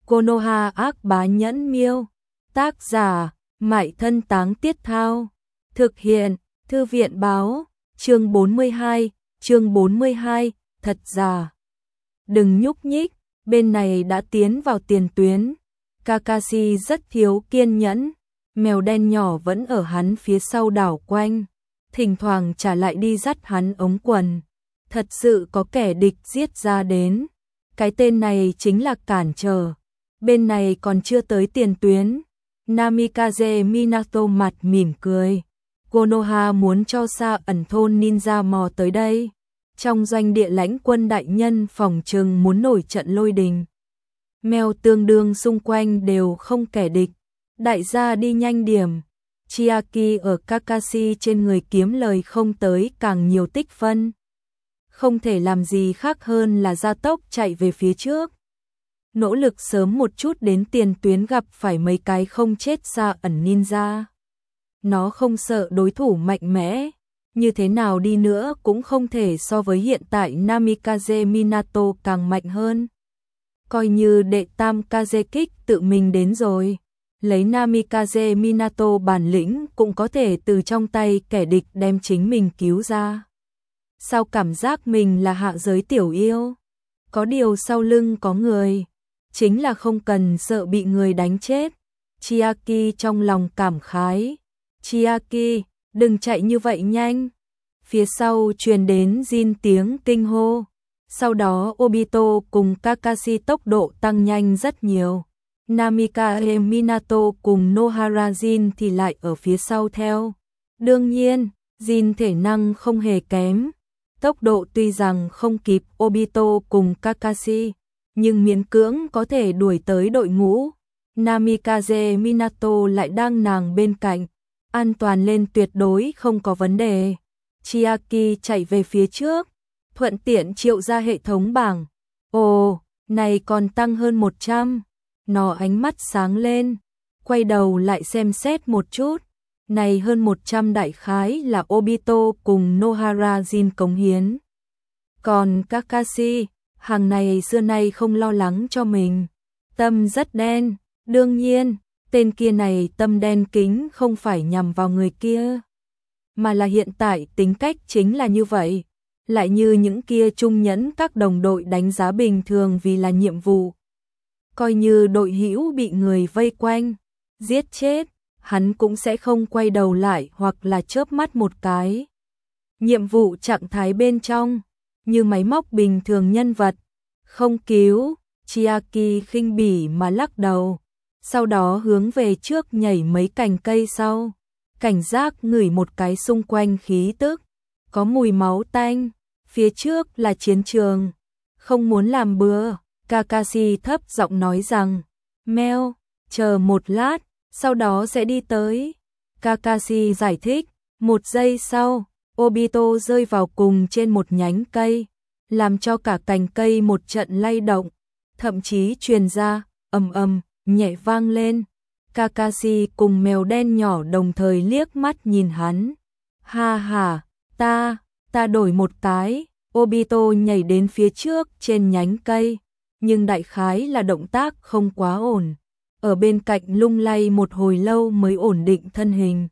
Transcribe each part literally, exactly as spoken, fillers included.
Konoha ác bá nhẫn miêu. Tác giả, Mại Thân Táng Tiết Thao. Thực hiện, Thư viện báo. Chương bốn mươi hai, chương bốn mươi hai, thật giả. Đừng nhúc nhích, bên này đã tiến vào tiền tuyến. Kakashi rất thiếu kiên nhẫn, mèo đen nhỏ vẫn ở hắn phía sau đảo quanh, thỉnh thoảng trả lại đi dắt hắn ống quần. Thật sự có kẻ địch giết ra đến. Cái tên này chính là cản trở. Bên này còn chưa tới tiền tuyến. Namikaze Minato mặt mỉm cười. Konoha muốn cho Sa ẩn thôn ninja mò tới đây. Trong doanh địa lãnh quân đại nhân phòng trừng muốn nổi trận lôi đình. Mèo tương đương xung quanh đều không kẻ địch. Đại gia đi nhanh điểm. Chiaki ở Kakashi trên người kiếm lời không tới càng nhiều tích phân. Không thể làm gì khác hơn là gia tốc chạy về phía trước. Nỗ lực sớm một chút đến tiền tuyến gặp phải mấy cái không chết Sa ẩn ninja. Nó không sợ đối thủ mạnh mẽ, như thế nào đi nữa cũng không thể so với hiện tại Namikaze Minato càng mạnh hơn. Coi như đệ tam Kazekik tự mình đến rồi, lấy Namikaze Minato bản lĩnh cũng có thể từ trong tay kẻ địch đem chính mình cứu ra. Sao cảm giác mình là hạ giới tiểu yêu? Có điều sau lưng có người, chính là không cần sợ bị người đánh chết. Chiaki trong lòng cảm khái. Chiaki, đừng chạy như vậy nhanh. Phía sau truyền đến Jin tiếng kinh hô. Sau đó Obito cùng Kakashi tốc độ tăng nhanh rất nhiều. Namikaze Minato cùng Nohara Jin thì lại ở phía sau theo. Đương nhiên, Jin thể năng không hề kém. Tốc độ tuy rằng không kịp Obito cùng Kakashi, nhưng miễn cưỡng có thể đuổi tới đội ngũ. Namikaze Minato lại đang nàng bên cạnh, an toàn lên tuyệt đối không có vấn đề. Chiaki chạy về phía trước, thuận tiện triệu ra hệ thống bảng. Ồ, này còn tăng hơn một trăm. Nó ánh mắt sáng lên, quay đầu lại xem xét một chút. Này hơn một trăm đại khái là Obito cùng Nohara Jin cống hiến. Còn Kakashi, hàng này xưa nay không lo lắng cho mình. Tâm rất đen, đương nhiên, tên kia này tâm đen kính không phải nhằm vào người kia, mà là hiện tại tính cách chính là như vậy. Lại như những kia trung nhẫn các đồng đội đánh giá bình thường vì là nhiệm vụ. Coi như đội hữu bị người vây quanh, giết chết, hắn cũng sẽ không quay đầu lại hoặc là chớp mắt một cái. Nhiệm vụ trạng thái bên trong, như máy móc bình thường nhân vật, không cứu. Chiaki khinh bỉ mà lắc đầu, sau đó hướng về trước nhảy mấy cành cây sau, cảnh giác ngửi một cái xung quanh khí tức, có mùi máu tanh, phía trước là chiến trường, không muốn làm bừa. Kakashi thấp giọng nói rằng, Meo, chờ một lát, sau đó sẽ đi tới. Kakashi giải thích, một giây sau, Obito rơi vào cùng trên một nhánh cây, làm cho cả cành cây một trận lay động, thậm chí truyền ra, ầm ầm, nhẹ vang lên. Kakashi cùng mèo đen nhỏ đồng thời liếc mắt nhìn hắn. Ha ha, ta, ta đổi một cái. Obito nhảy đến phía trước trên nhánh cây, nhưng đại khái là động tác không quá ổn. Ở bên cạnh lung lay một hồi lâu mới ổn định thân hình.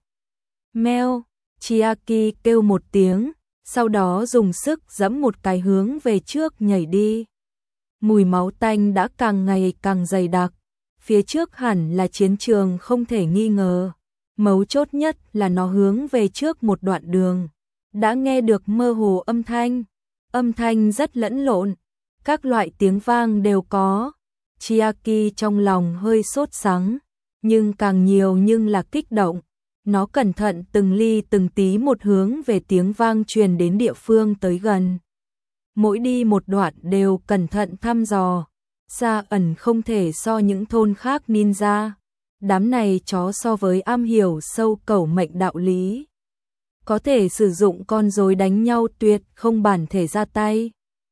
Meo, Chiaki kêu một tiếng, sau đó dùng sức giẫm một cái hướng về trước nhảy đi. Mùi máu tanh đã càng ngày càng dày đặc. Phía trước hẳn là chiến trường không thể nghi ngờ. Mấu chốt nhất là nó hướng về trước một đoạn đường. Đã nghe được mơ hồ âm thanh. Âm thanh rất lẫn lộn. Các loại tiếng vang đều có. Chiaki trong lòng hơi sốt sắng, nhưng càng nhiều nhưng là kích động. Nó cẩn thận từng ly từng tí một hướng về tiếng vang truyền đến địa phương tới gần. Mỗi đi một đoạn đều cẩn thận thăm dò. Sa ẩn không thể so những thôn khác ninja. Đám này chó so với am hiểu sâu cẩu mệnh đạo lý. Có thể sử dụng con rối đánh nhau tuyệt không bản thể ra tay.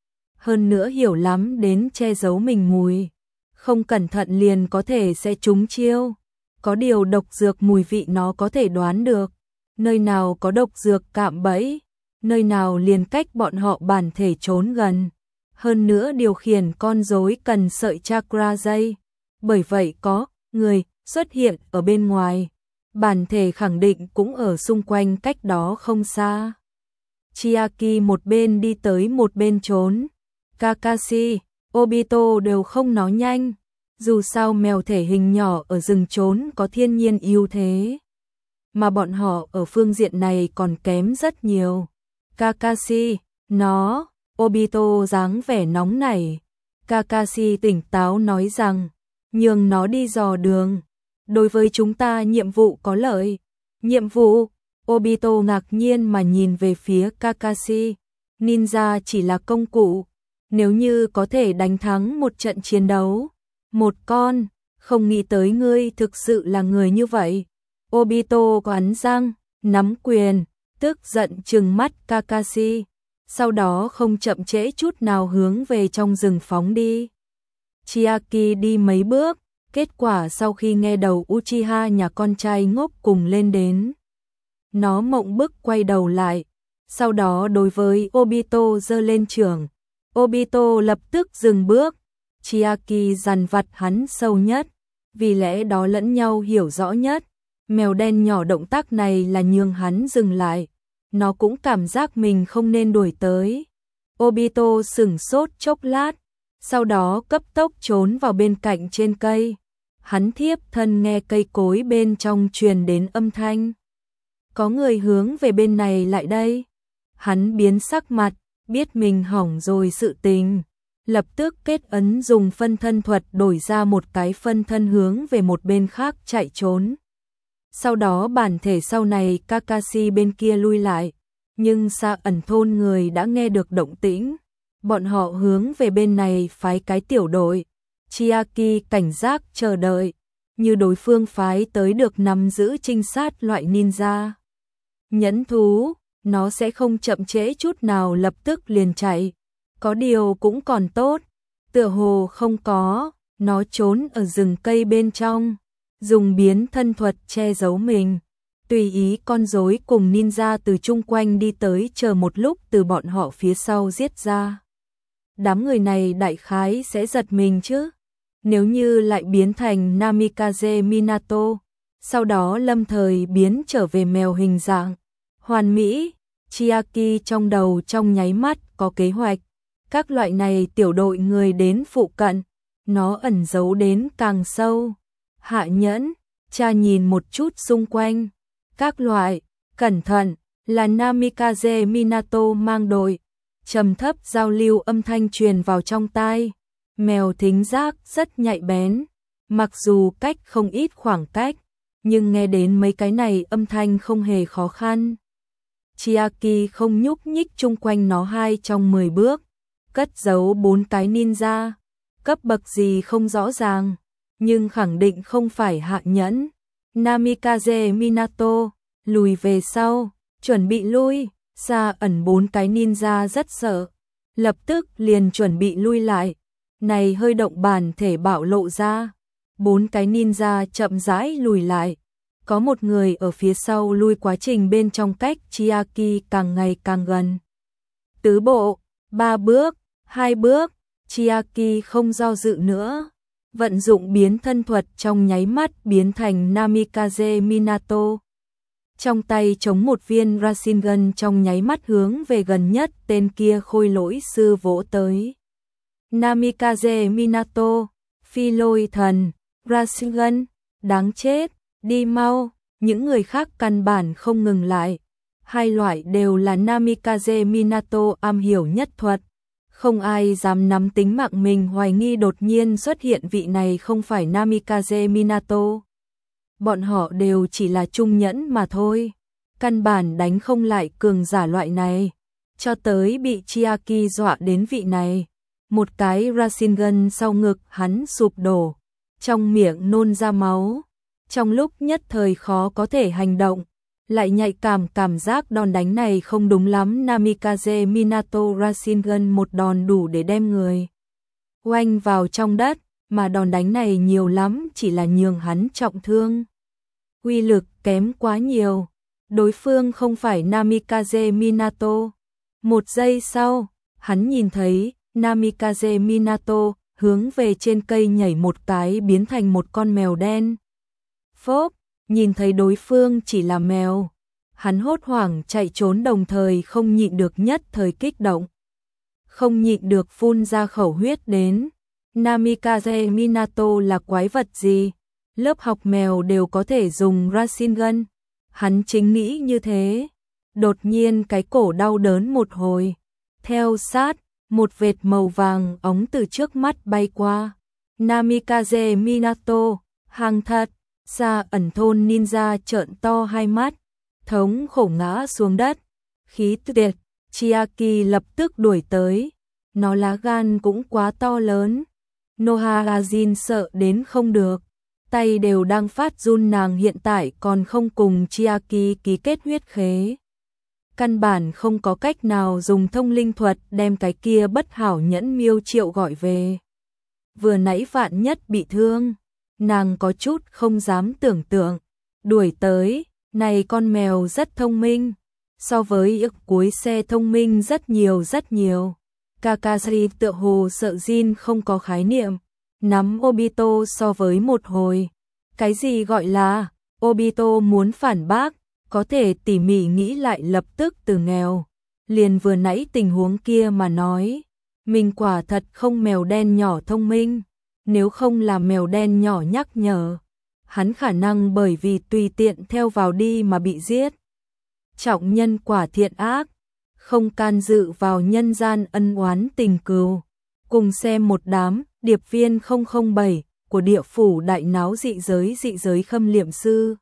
Hơn nữa hiểu lắm đến che giấu mình mùi. Không cẩn thận liền có thể sẽ trúng chiêu. Có điều độc dược mùi vị nó có thể đoán được. Nơi nào có độc dược cạm bẫy, nơi nào liền cách bọn họ bản thể trốn gần. Hơn nữa điều khiển con rối cần sợi chakra dây, bởi vậy có người xuất hiện ở bên ngoài. Bản thể khẳng định cũng ở xung quanh cách đó không xa. Chiaki một bên đi tới một bên trốn. Kakashi, Obito đều không nói nhanh. Dù sao mèo thể hình nhỏ ở rừng trốn có thiên nhiên ưu thế. Mà bọn họ ở phương diện này còn kém rất nhiều. Kakashi, nó, Obito dáng vẻ nóng nảy. Kakashi tỉnh táo nói rằng, nhường nó đi dò đường. Đối với chúng ta nhiệm vụ có lợi. Nhiệm vụ? Obito ngạc nhiên mà nhìn về phía Kakashi. Ninja chỉ là công cụ. Nếu như có thể đánh thắng một trận chiến đấu. Một con, không nghĩ tới ngươi thực sự là người như vậy. Obito cắn răng, nắm quyền, tức giận trừng mắt Kakashi. Sau đó không chậm trễ chút nào hướng về trong rừng phóng đi. Chiaki đi mấy bước, kết quả sau khi nghe đầu Uchiha nhà con trai ngốc cùng lên đến. Nó mộng bức quay đầu lại, sau đó đối với Obito giơ lên chưởng. Obito lập tức dừng bước, Chiaki dằn vặt hắn sâu nhất, vì lẽ đó lẫn nhau hiểu rõ nhất. Mèo đen nhỏ động tác này là nhường hắn dừng lại, nó cũng cảm giác mình không nên đuổi tới. Obito sửng sốt chốc lát, sau đó cấp tốc trốn vào bên cạnh trên cây. Hắn thiếp thân nghe cây cối bên trong truyền đến âm thanh. Có người hướng về bên này lại đây. Hắn biến sắc mặt, biết mình hỏng rồi sự tình. Lập tức kết ấn dùng phân thân thuật đổi ra một cái phân thân hướng về một bên khác chạy trốn. Sau đó bản thể sau này Kakashi bên kia lui lại. Nhưng xa ẩn thôn người đã nghe được động tĩnh. Bọn họ hướng về bên này phái cái tiểu đội. Chiaki cảnh giác chờ đợi. Như đối phương phái tới được nắm giữ trinh sát loại ninja. Nhẫn thú, nó sẽ không chậm trễ chút nào lập tức liền chạy. Có điều cũng còn tốt. Tựa hồ không có, nó trốn ở rừng cây bên trong. Dùng biến thân thuật che giấu mình. Tùy ý con rối cùng ninja từ chung quanh đi tới chờ một lúc từ bọn họ phía sau giết ra. Đám người này đại khái sẽ giật mình chứ. Nếu như lại biến thành Namikaze Minato, sau đó lâm thời biến trở về mèo hình dạng. Hoàn mỹ, Chiaki trong đầu trong nháy mắt có kế hoạch. Các loại này tiểu đội người đến phụ cận, nó ẩn giấu đến càng sâu. Hạ nhẫn, cha nhìn một chút xung quanh. Các loại, cẩn thận, là Namikaze Minato mang đội. Trầm thấp giao lưu âm thanh truyền vào trong tai. Mèo thính giác rất nhạy bén. Mặc dù cách không ít khoảng cách, nhưng nghe đến mấy cái này âm thanh không hề khó khăn. Chiaki không nhúc nhích chung quanh nó hai trong mười bước. Cất giấu bốn cái ninja. Cấp bậc gì không rõ ràng, nhưng khẳng định không phải hạ nhẫn. Namikaze Minato, lùi về sau, chuẩn bị lui. Xa ẩn bốn cái ninja rất sợ, lập tức liền chuẩn bị lui lại. Này hơi động bản thể bạo lộ ra. Bốn cái ninja chậm rãi lùi lại. Có một người ở phía sau lui, quá trình bên trong cách Chiaki càng ngày càng gần. Tứ bộ, ba bước, hai bước, Chiaki không do dự nữa. Vận dụng biến thân thuật trong nháy mắt biến thành Namikaze Minato. Trong tay chống một viên Rasengan trong nháy mắt hướng về gần nhất tên kia khôi lỗi sư vỗ tới. Namikaze Minato, phi lôi thần, Rasengan, đáng chết, đi mau, những người khác căn bản không ngừng lại. Hai loại đều là Namikaze Minato am hiểu nhất thuật. Không ai dám nắm tính mạng mình hoài nghi đột nhiên xuất hiện vị này không phải Namikaze Minato. Bọn họ đều chỉ là trung nhẫn mà thôi. Căn bản đánh không lại cường giả loại này. Cho tới bị Chiaki dọa đến vị này. Một cái Rasengan sau ngực hắn sụp đổ. Trong miệng nôn ra máu. Trong lúc nhất thời khó có thể hành động. Lại nhạy cảm cảm giác đòn đánh này không đúng lắm. Namikaze Minato Rasengan một đòn đủ để đem người oanh vào trong đất. Mà đòn đánh này nhiều lắm chỉ là nhường hắn trọng thương. Uy lực kém quá nhiều. Đối phương không phải Namikaze Minato. Một giây sau, hắn nhìn thấy Namikaze Minato hướng về trên cây nhảy một cái biến thành một con mèo đen. Phốp, nhìn thấy đối phương chỉ là mèo, hắn hốt hoảng chạy trốn đồng thời không nhịn được nhất thời kích động. Không nhịn được phun ra khẩu huyết đến. Namikaze Minato là quái vật gì? Lớp học mèo đều có thể dùng Rasengan. Hắn chính nghĩ như thế. Đột nhiên cái cổ đau đớn một hồi. Theo sát, một vệt màu vàng óng từ trước mắt bay qua. Namikaze Minato, hàng thật. Xa ẩn thôn ninja trợn to hai mắt. Thống khổ ngã xuống đất. Khí tuyệt, Chiaki lập tức đuổi tới. Nó lá gan cũng quá to lớn. Nohazin sợ đến không được. Tay đều đang phát run, nàng hiện tại còn không cùng Chiaki ký kết huyết khế. Căn bản không có cách nào dùng thông linh thuật đem cái kia bất hảo nhẫn miêu triệu gọi về. Vừa nãy vạn nhất bị thương, nàng có chút không dám tưởng tượng. Đuổi tới, này con mèo rất thông minh. So với ức cuối xe thông minh rất nhiều rất nhiều. Kakashi tựa hồ sợ Jin không có khái niệm. Nắm Obito so với một hồi. Cái gì gọi là Obito muốn phản bác, có thể tỉ mỉ nghĩ lại lập tức từ nghèo. Liền vừa nãy tình huống kia mà nói. Mình quả thật không mèo đen nhỏ thông minh. Nếu không là mèo đen nhỏ nhắc nhở, hắn khả năng bởi vì tùy tiện theo vào đi mà bị giết. Trọng nhân quả thiện ác, không can dự vào nhân gian ân oán tình cừu. Cùng xem một đám điệp viên không không bảy của địa phủ đại náo dị giới dị giới khâm liệm sư.